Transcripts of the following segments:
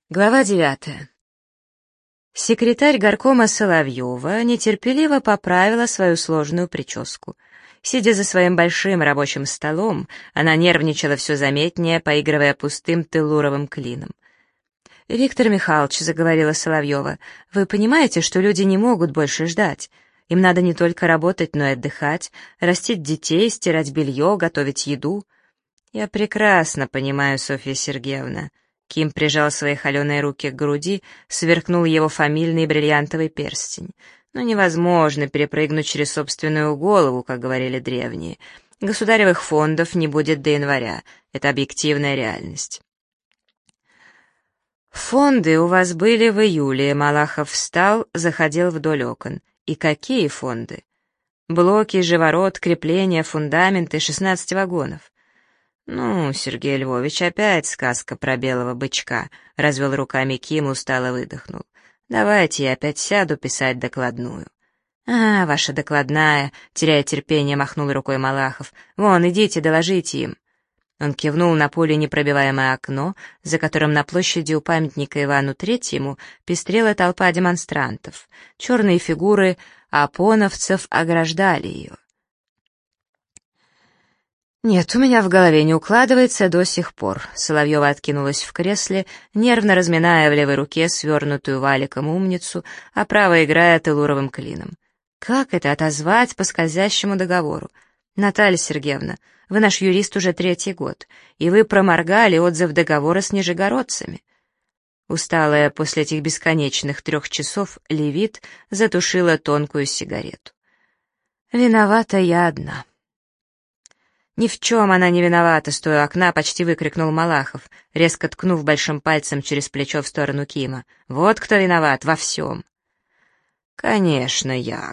Глава 9. Секретарь горкома Соловьева нетерпеливо поправила свою сложную прическу. Сидя за своим большим рабочим столом, она нервничала все заметнее, поигрывая пустым теллуровым клином. «Виктор Михайлович», — заговорила Соловьева, — «вы понимаете, что люди не могут больше ждать? Им надо не только работать, но и отдыхать, растить детей, стирать белье, готовить еду». «Я прекрасно понимаю, Софья Сергеевна». Ким прижал свои холеные руки к груди, сверкнул его фамильный бриллиантовый перстень. Но невозможно перепрыгнуть через собственную голову, как говорили древние. Государевых фондов не будет до января. Это объективная реальность. «Фонды у вас были в июле», — Малахов встал, заходил вдоль окон. «И какие фонды?» «Блоки, живород, крепления, фундаменты, 16 вагонов». «Ну, Сергей Львович, опять сказка про белого бычка», — развел руками Ким, устало выдохнул. «Давайте я опять сяду писать докладную». «А, ваша докладная», — теряя терпение, махнул рукой Малахов. «Вон, идите, доложите им». Он кивнул на пуленепробиваемое окно, за которым на площади у памятника Ивану Третьему пестрела толпа демонстрантов. Черные фигуры апоновцев ограждали ее. «Нет, у меня в голове не укладывается до сих пор». Соловьева откинулась в кресле, нервно разминая в левой руке свернутую валиком умницу, а правой играя телуровым клином. «Как это отозвать по скользящему договору? Наталья Сергеевна, вы наш юрист уже 3-й год, и вы проморгали отзыв договора с нижегородцами». Усталая после этих бесконечных 3 часов Левит затушила тонкую сигарету. «Виновата я одна». «Ни в чем она не виновата», — стоя у окна, почти выкрикнул Малахов, резко ткнув большим пальцем через плечо в сторону Кима. «Вот кто виноват во всем». «Конечно, я,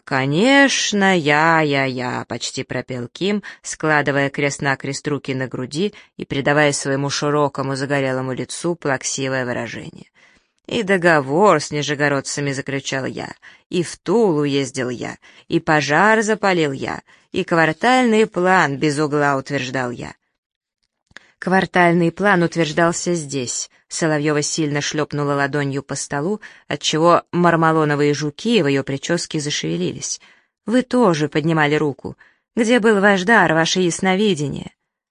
почти пропел Ким, складывая крест-накрест руки на груди и придавая своему широкому загорелому лицу плаксивое выражение. «И договор с нижегородцами заключал я, и в Тулу ездил я, и пожар запалил я, и квартальный план без угла утверждал я». «Квартальный план утверждался здесь», — Соловьева сильно шлепнула ладонью по столу, отчего мармалоновые жуки в ее прическе зашевелились. «Вы тоже поднимали руку. Где был ваш дар, ваше ясновидение?»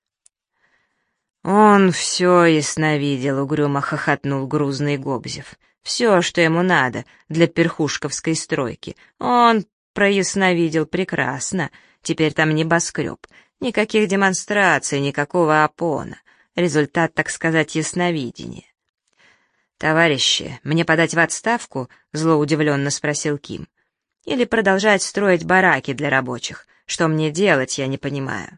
«Он все ясновидел», — угрюмо хохотнул грузный Гобзев. «Все, что ему надо для перхушковской стройки. Он проясновидел прекрасно. Теперь там небоскреб. Никаких демонстраций, никакого опона. Результат, так сказать, ясновидения». «Товарищи, мне подать в отставку?» — зло удивленно спросил Ким. «Или продолжать строить бараки для рабочих? Что мне делать, я не понимаю».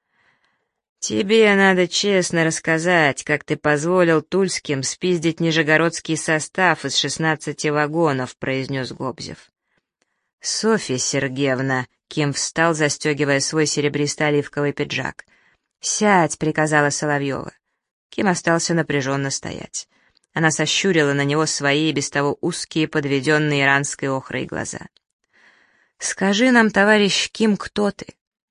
«Тебе надо честно рассказать, как ты позволил тульским спиздить нижегородский состав из 16 вагонов», — произнес Гобзев. «Софья Сергеевна», — Ким встал, застегивая свой серебристо-оливковый пиджак. «Сядь», — приказала Соловьева. Ким остался напряженно стоять. Она сощурила на него свои, без того узкие, подведенные иранской охрой глаза. «Скажи нам, товарищ Ким, кто ты?»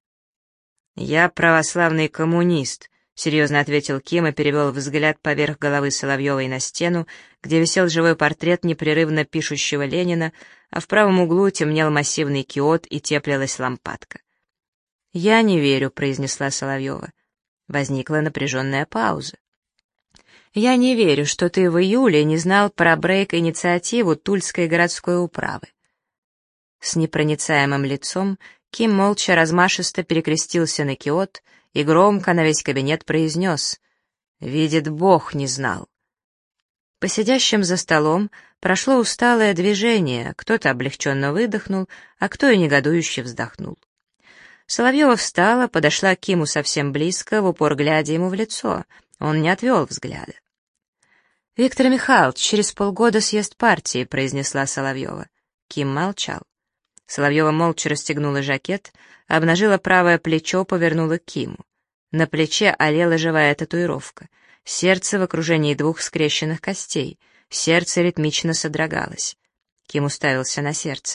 «Я православный коммунист», — серьезно ответил Ким и перевел взгляд поверх головы Соловьевой на стену, где висел живой портрет непрерывно пишущего Ленина, а в правом углу темнел массивный киот и теплилась лампадка. «Я не верю», — произнесла Соловьева. Возникла напряженная пауза. «Я не верю, что ты в июле не знал про брейк-инициативу Тульской городской управы». С непроницаемым лицом Ким молча размашисто перекрестился на киот и громко на весь кабинет произнес: «Видит Бог, не знал». По сидящим за столом прошло усталое движение, кто-то облегченно выдохнул, а кто и негодующе вздохнул. Соловьева встала, подошла к Киму совсем близко, в упор глядя ему в лицо. Он не отвел взгляда. «Виктор Михайлович, через полгода съезд партии», — произнесла Соловьева. Ким молчал. Соловьева молча расстегнула жакет, обнажила правое плечо, повернула к Киму. На плече олела живая татуировка. Сердце в окружении 2 скрещенных костей. Сердце ритмично содрогалось. Ким уставился на сердце.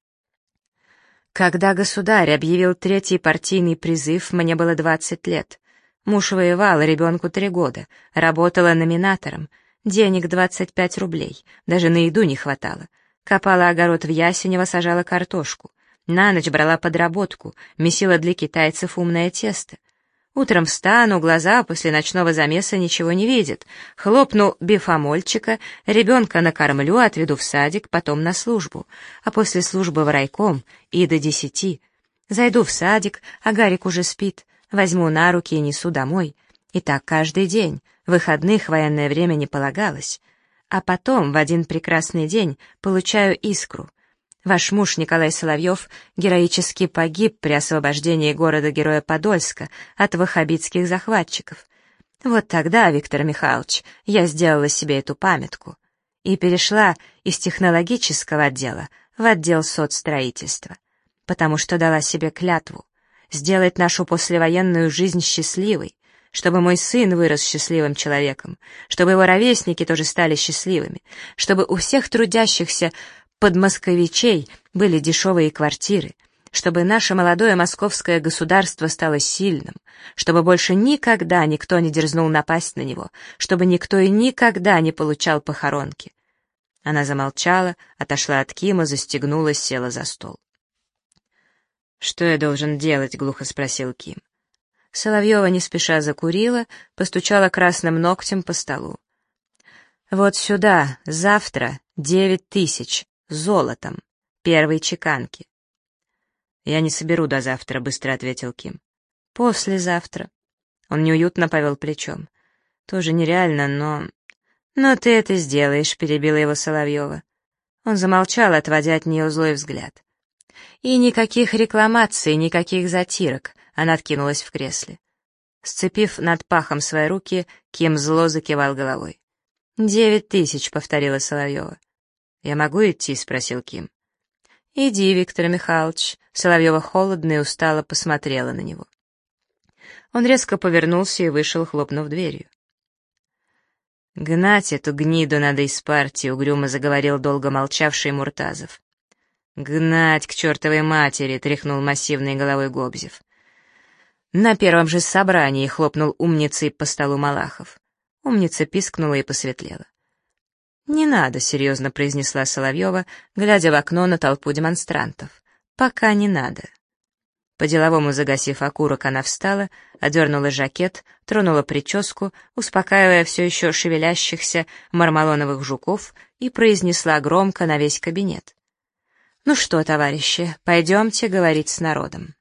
«Когда государь объявил 3-й партийный призыв, мне было 20 лет. Муж воевал, ребенку 3 года, работала номинатором. Денег 25 рублей, даже на еду не хватало. Копала огород в Ясенево, сажала картошку. На ночь брала подработку, месила для китайцев умное тесто. Утром встану, глаза после ночного замеса ничего не видят. Хлопну бифамольчика, ребенка накормлю, отведу в садик, потом на службу. А после службы в райком и до 10. Зайду в садик, а Гарик уже спит. Возьму на руки и несу домой. И так каждый день. Выходных в военное время не полагалось. А потом, в один прекрасный день, получаю искру. Ваш муж Николай Соловьев героически погиб при освобождении города-героя Подольска от ваххабитских захватчиков. Вот тогда, Виктор Михайлович, я сделала себе эту памятку и перешла из технологического отдела в отдел соцстроительства, потому что дала себе клятву сделать нашу послевоенную жизнь счастливой, чтобы мой сын вырос счастливым человеком, чтобы его ровесники тоже стали счастливыми, чтобы у всех трудящихся подмосковичей были дешевые квартиры, чтобы наше молодое московское государство стало сильным, чтобы больше никогда никто не дерзнул напасть на него, чтобы никто и никогда не получал похоронки. Она замолчала, отошла от Кима, застегнулась, села за стол. «Что я должен делать?» — глухо спросил Ким. Соловьева не спеша закурила, постучала красным ногтем по столу. «Вот сюда, завтра, 9000, золотом, первой чеканки». «Я не соберу до завтра», — быстро ответил Ким. «Послезавтра». Он неуютно повел плечом. «Тоже нереально, но...» «Но ты это сделаешь», — перебила его Соловьева. Он замолчал, отводя от нее злой взгляд. «И никаких рекламаций, никаких затирок», — она откинулась в кресле. Сцепив над пахом свои руки, Ким зло закивал головой. 9000, — повторила Соловьева. «Я могу идти?» — спросил Ким. «Иди, Виктор Михайлович». Соловьева холодно и устало посмотрела на него. Он резко повернулся и вышел, хлопнув дверью. «Гнать эту гниду надо из партии», — угрюмо заговорил долго молчавший Муртазов. «Гнать к чертовой матери», — тряхнул массивной головой Гобзев. На первом же собрании хлопнул умницей по столу Малахов. Умница пискнула и посветлела. «Не надо», — серьезно произнесла Соловьева, глядя в окно на толпу демонстрантов. «Пока не надо». По-деловому загасив окурок, она встала, одернула жакет, тронула прическу, успокаивая все еще шевелящихся мармалоновых жуков, и произнесла громко на весь кабинет. «Ну что, товарищи, пойдемте говорить с народом».